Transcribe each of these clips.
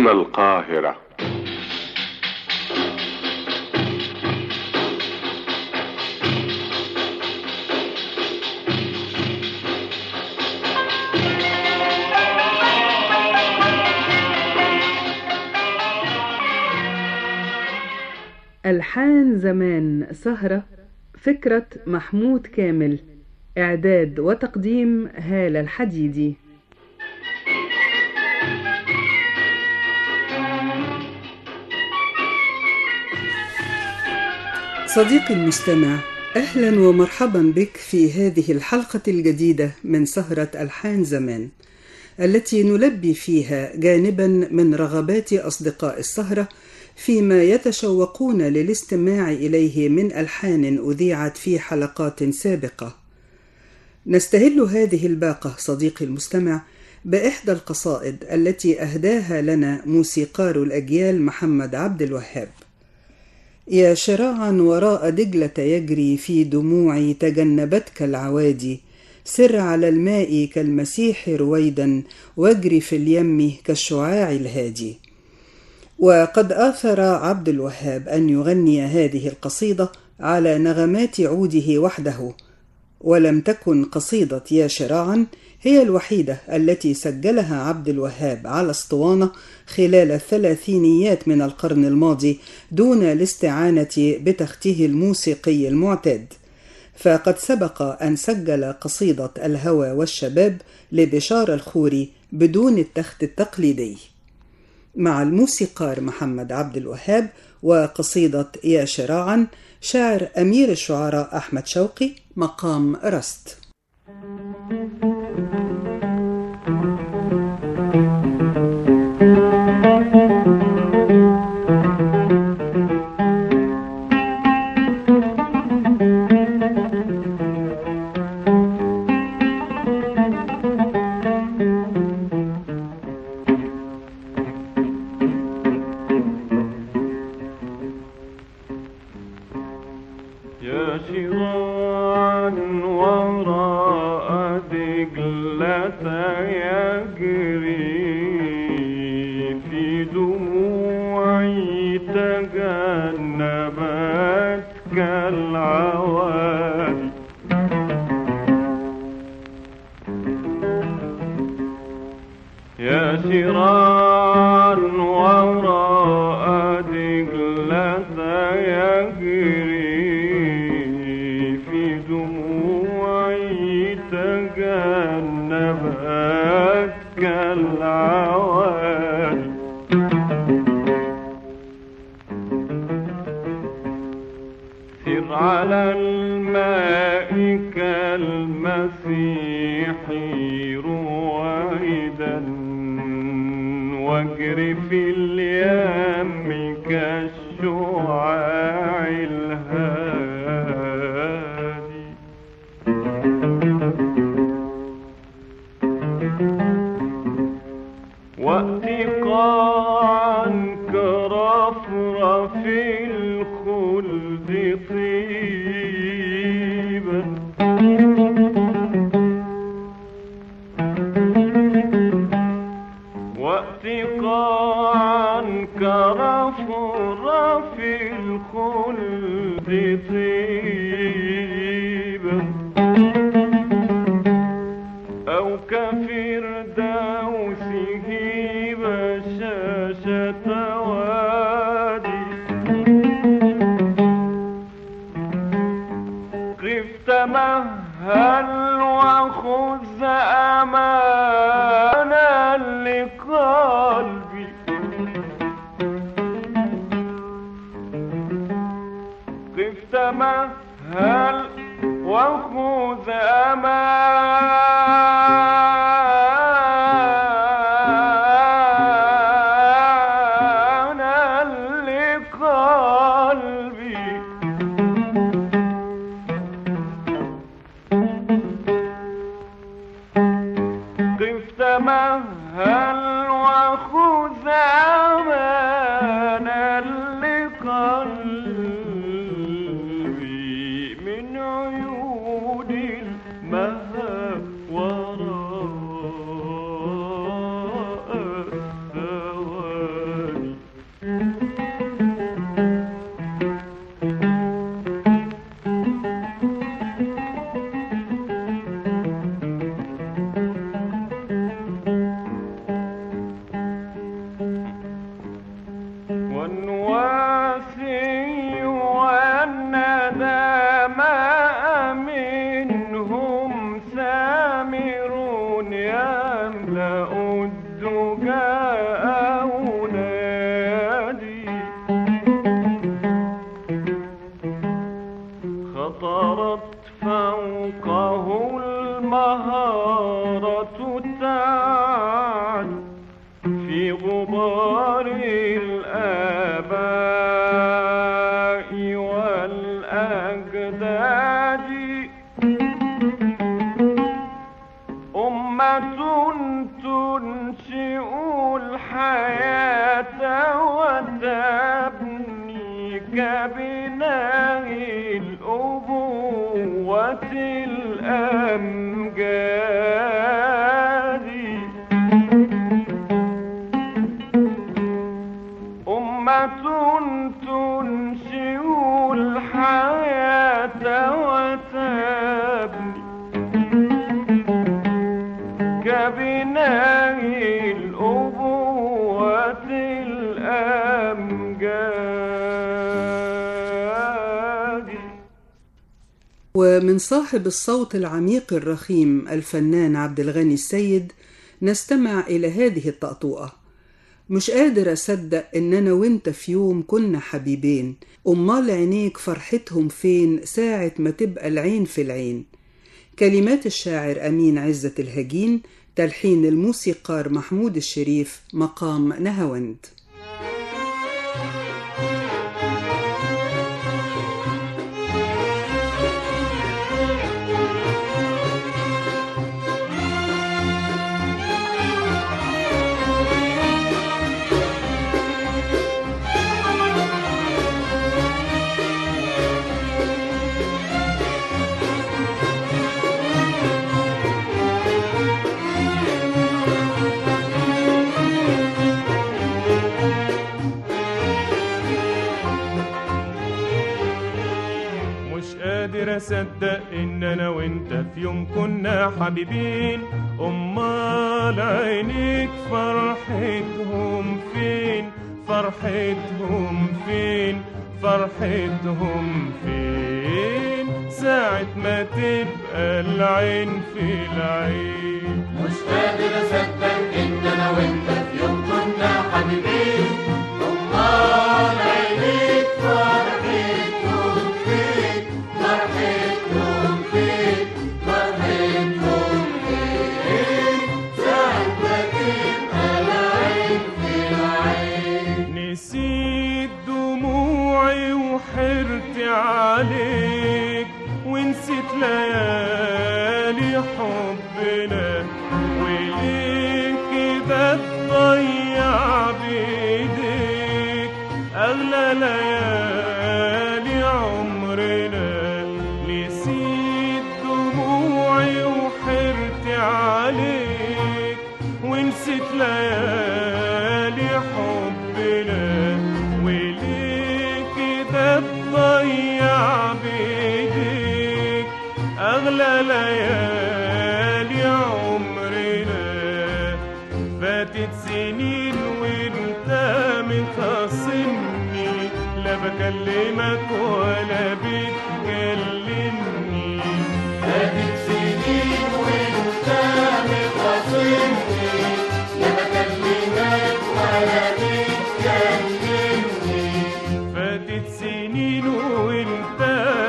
هنا القاهرة. ألحان زمان سهرة، فكرة محمود كامل، إعداد وتقديم هالة الحديدي. صديقي المستمع، أهلا ومرحبا بك في هذه الحلقة الجديدة من سهرة ألحان زمان، التي نلبي فيها جانبا من رغبات أصدقاء السهرة فيما يتشوقون للاستماع إليه من ألحان أذيعت في حلقات سابقة. نستهل هذه الباقة صديقي المستمع بإحدى القصائد التي أهداها لنا موسيقار الأجيال محمد عبد الوهاب. يا شراعا وراء دجلة يجري في دموعي تجنبتك العوادي، سر على الماء كالمسيح رويدا واجري في اليم كالشعاع الهادي. وقد آثر عبد الوهاب أن يغني هذه القصيدة على نغمات عوده وحده، ولم تكن قصيدة يا شراعا هي الوحيدة التي سجلها عبد الوهاب على اسطوانة خلال الثلاثينيات من القرن الماضي دون الاستعانة بتخته الموسيقي المعتاد، فقد سبق أن سجل قصيدة الهوى والشباب لبشار الخوري بدون التخت التقليدي. مع الموسيقار محمد عبد الوهاب وقصيدة يا شراعا، شاعر أمير الشعراء أحمد شوقي، مقام رست. المهى صور الآباء والأجداد أمة تنشئ الحياة وتبني كبناء الأبوة الأمجاد أمة تنشئ الحياة وتبني كبناء الأبوة الأمجاد. ومن صاحب الصوت العميق الرخيم الفنان عبد الغني السيد نستمع إلى هذه الطقطوقة: مش قادر أصدق إن أنا وإنت في يوم كنا حبيبين، أمال عينيك فرحتهم فين ساعة ما تبقى العين في العين. كلمات الشاعر أمين عزة الهجين، تلحين الموسيقار محمود الشريف، مقام نهاوند. أصدق إن أنا وإنت في يوم كنا حبيبين، أمال عينيك فرحتهم فين؟ فرحتهم فين؟ فرحتهم فين؟ ساعة ما تبقى العين في العين. مش قادر أصدق إن أنا وإنت في يوم كنا حبيبين، أمال عينيك فرحتهم فين؟ فرحتهم فين؟ فرحتهم فين؟ ساعة ما تبقى العين في العين. نسيت دموعي وحرت عليك، ونسيت ليالي حبنا، وليه كده تضيع بإيديك أغلى ليالي عمرنا. نسيت دموعي وحرت عليك، ونسيت ليالي حبنا، وليه كده تضيع بإيديك أغلى ليالي عمرنا. فاتت سنين وانت مخاصمني، لا بكلمك ولا بتكلمني. فاتت سنين وانت مخاصمني، لا بكلمك ولا بتكلمني. فاتت سنين وانت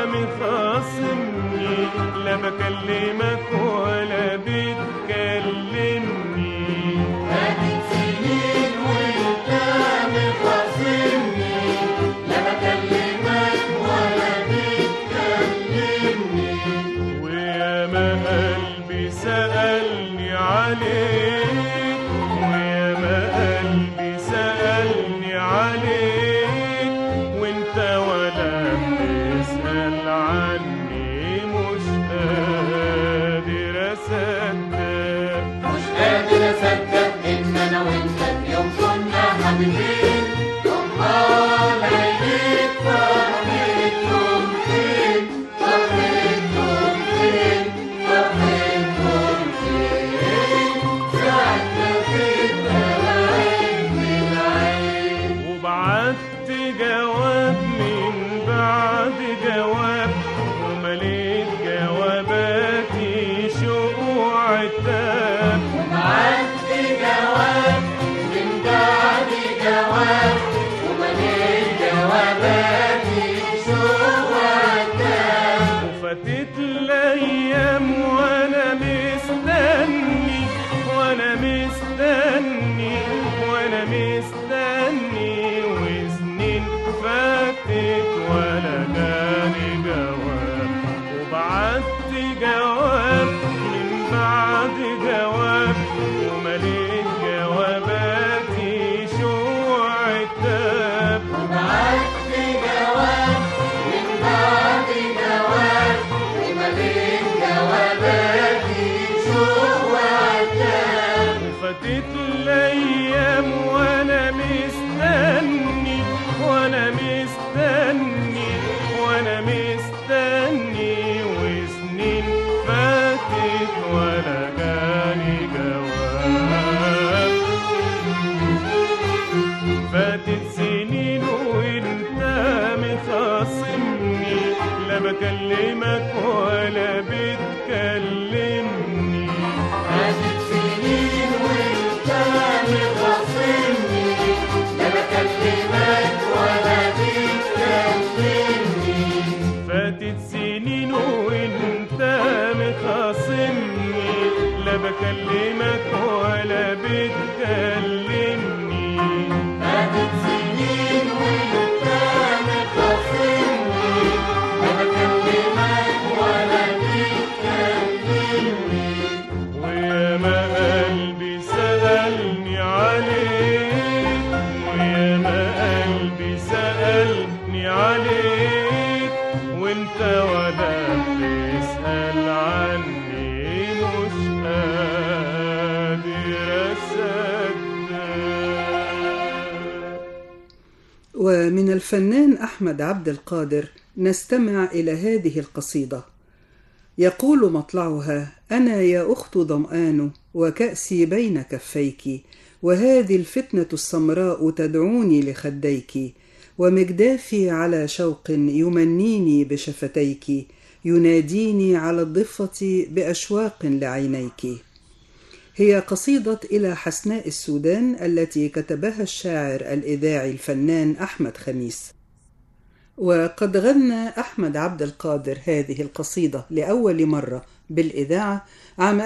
مخاصمني، لا بكلمك ولا بتكلمني. فاتت سنين وانت مخاصمني، لا بكلمك ولا بتكلمني. وياما قلبي سألني عليك، وياما قلبي سألني عليك، وانت ولا بتسأل عني. مش قادر أصدق، مش قادر أصدق إن أنا وأنت في يوم كنا حبيبين، أمال عينيك فرحتهم فين؟ فرحتهم فين؟ فرحتهم فين؟ ساعة ما تبقى العين في العين. وبعت جواب من بعد جواب، ومليت جواباتي شوق وعتاب. وبعت جواب من بعد جواب، ومليت جواباتي شوق وعتاب. وفاتت الأيام وأنا مستني، وأنا مستني، وأنا مستني بكلمك ولا بتكلمني. فاتت سنين وانت مخاصمني، لا بكلمك ولا بتكلمني. فاتت سنين وانت مخاصمني، لا بكلمك ولا بتكلمني. فاتت سنين وانت مخاصمني، لا بكلمك ولا بتكلمني. وياما قلبي سألني عليك، وياما قلبي سألني عليك، وانت ولا بتسأل عني، مش قادر أصدق. ومن الفنان أحمد عبد القادر نستمع إلى هذه القصيدة. يقول مطلعها: أنا يا أخت ظمآن وكأسي بين كفيك، وهذه الفتنة السمراء تدعوني لخديك، ومجدافي على شوق يمنيني بشفتيك، يناديني على الضفة بأشواق لعينيك. هي قصيدة إلى حسناء السودان التي كتبها الشاعر الإذاعي الفنان أحمد خميس. وقد غنى أحمد عبد القادر هذه القصيدة لأول مرة بالإذاعة عام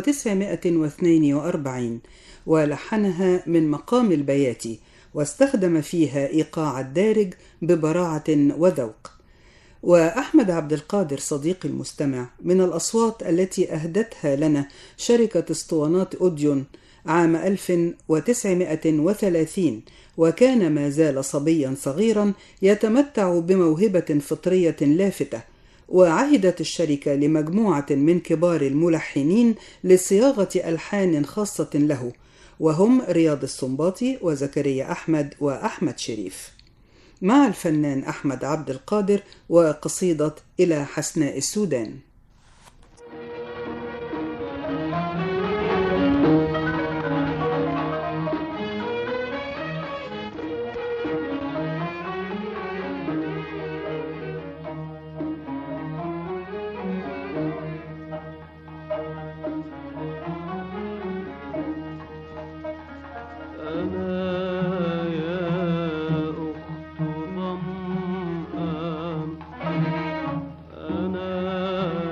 1942، ولحنها من مقام البياتي، واستخدم فيها إيقاع الدارج ببراعة وذوق. وأحمد عبد القادر صديقي المستمع من الأصوات التي أهدتها لنا شركة اسطوانات أوديون عام 1930، وكان ما زال صبيا صغيرا يتمتع بموهبة فطرية لافتة. وعهدت الشركة لمجموعة من كبار الملحنين لصياغة ألحان خاصة له، وهم رياض السنباطي وزكريا أحمد وأحمد شريف، مع الفنان أحمد عبد القادر وقصيدة إلى حسناء السودان. أنا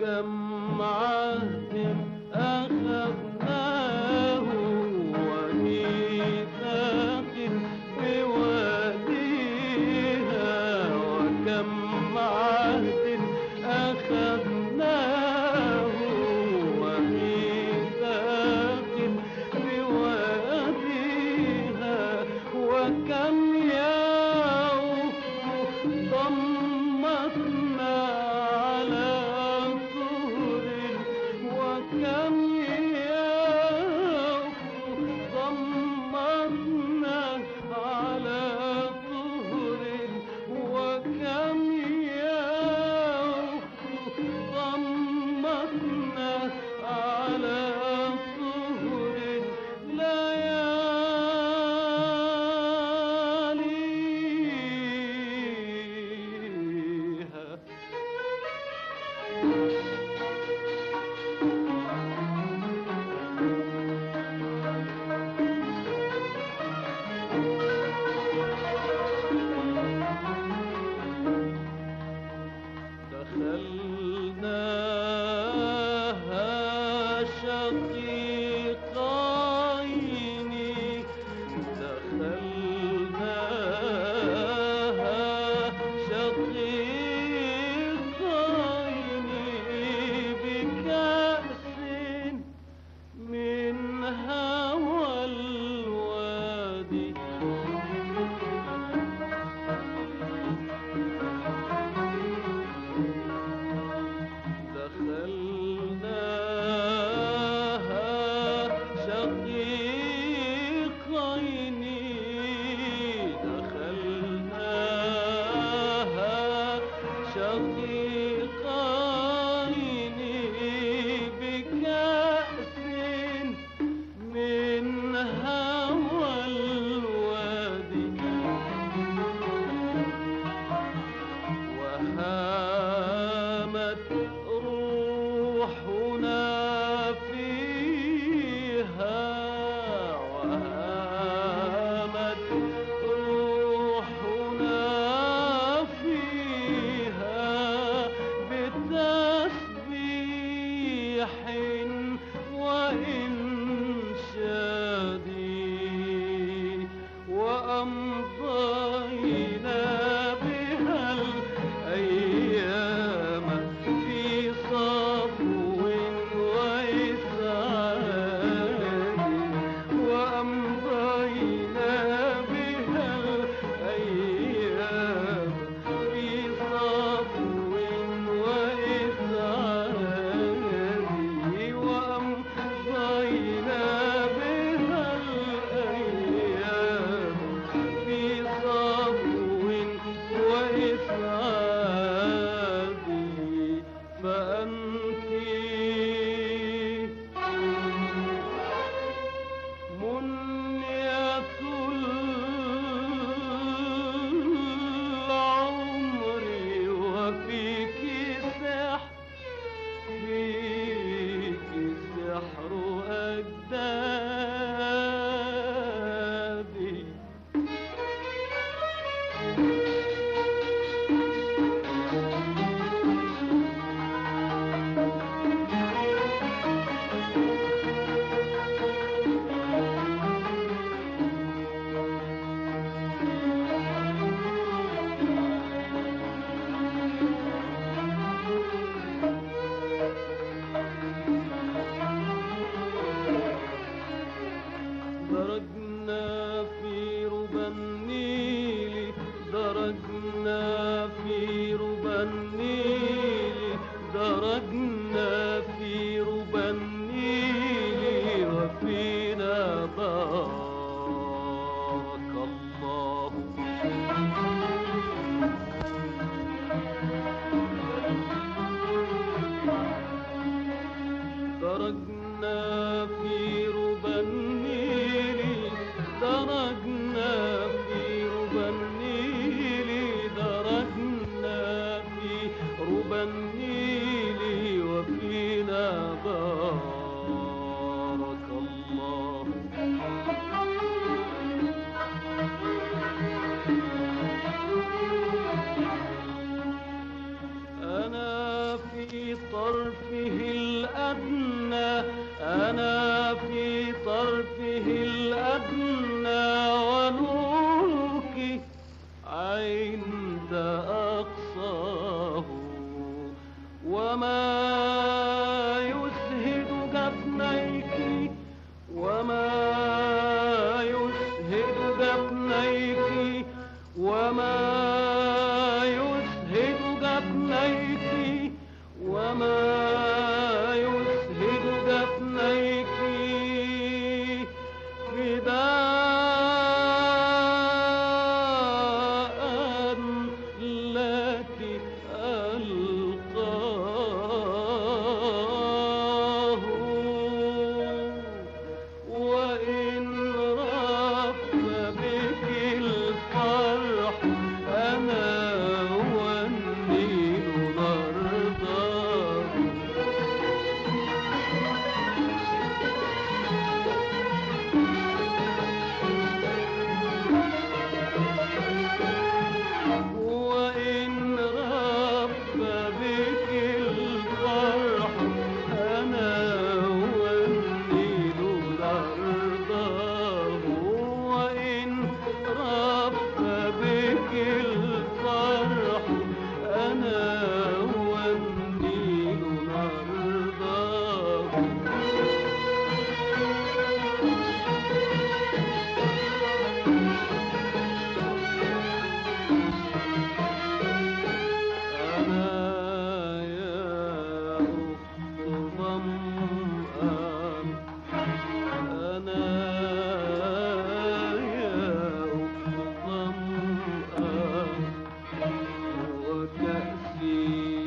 وكم عهد أخذناه وميثاق بواديها وكم عهد أخذناه وميثاق بواديها وكم يوم ضمتنا على طهر وكم يوم ضمتنا على طهر وكم يوم ضمتنا على طهر لياليها دخلناها شقيقين دخلناها شقيقين بكأس من هوى الوادي وما يسهد جفنيك وما يسهد جفنيك وما يسهد جفنيك وما يسهد جفنيك فداء لك ألقاه وإن رف بك الفرح أنا والنيل نرضاه وإن رف بك الفرح أنا والنيل نرضاه وإن رف بك الفرح أنا والنيل نرضاه أنا يا أخت ظمآن أنا يا أخت ظمآن وكأسي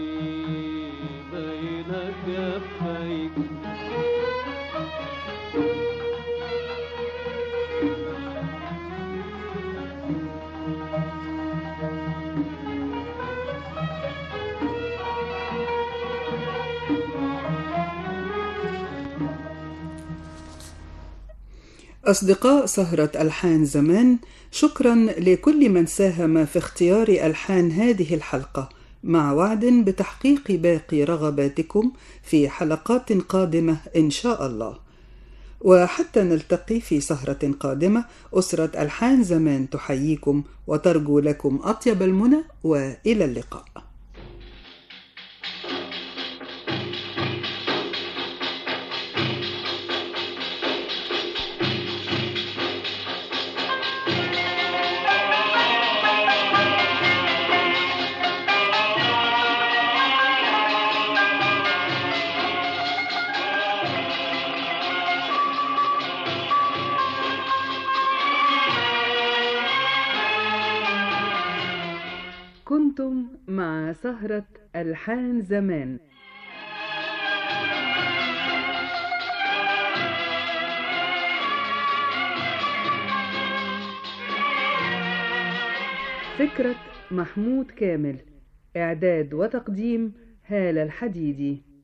بين كفيك أصدقاء سهرة ألحان زمان، شكرا لكل من ساهم في اختيار ألحان هذه الحلقة، مع وعد بتحقيق باقي رغباتكم في حلقات قادمة إن شاء الله. وحتى نلتقي في سهرة قادمة، أسرة ألحان زمان تحييكم وترجو لكم أطيب المنى، وإلى اللقاء. كنتم مع سهرة ألحان زمان. فكرة محمود كامل، إعداد وتقديم هالة الحديدي.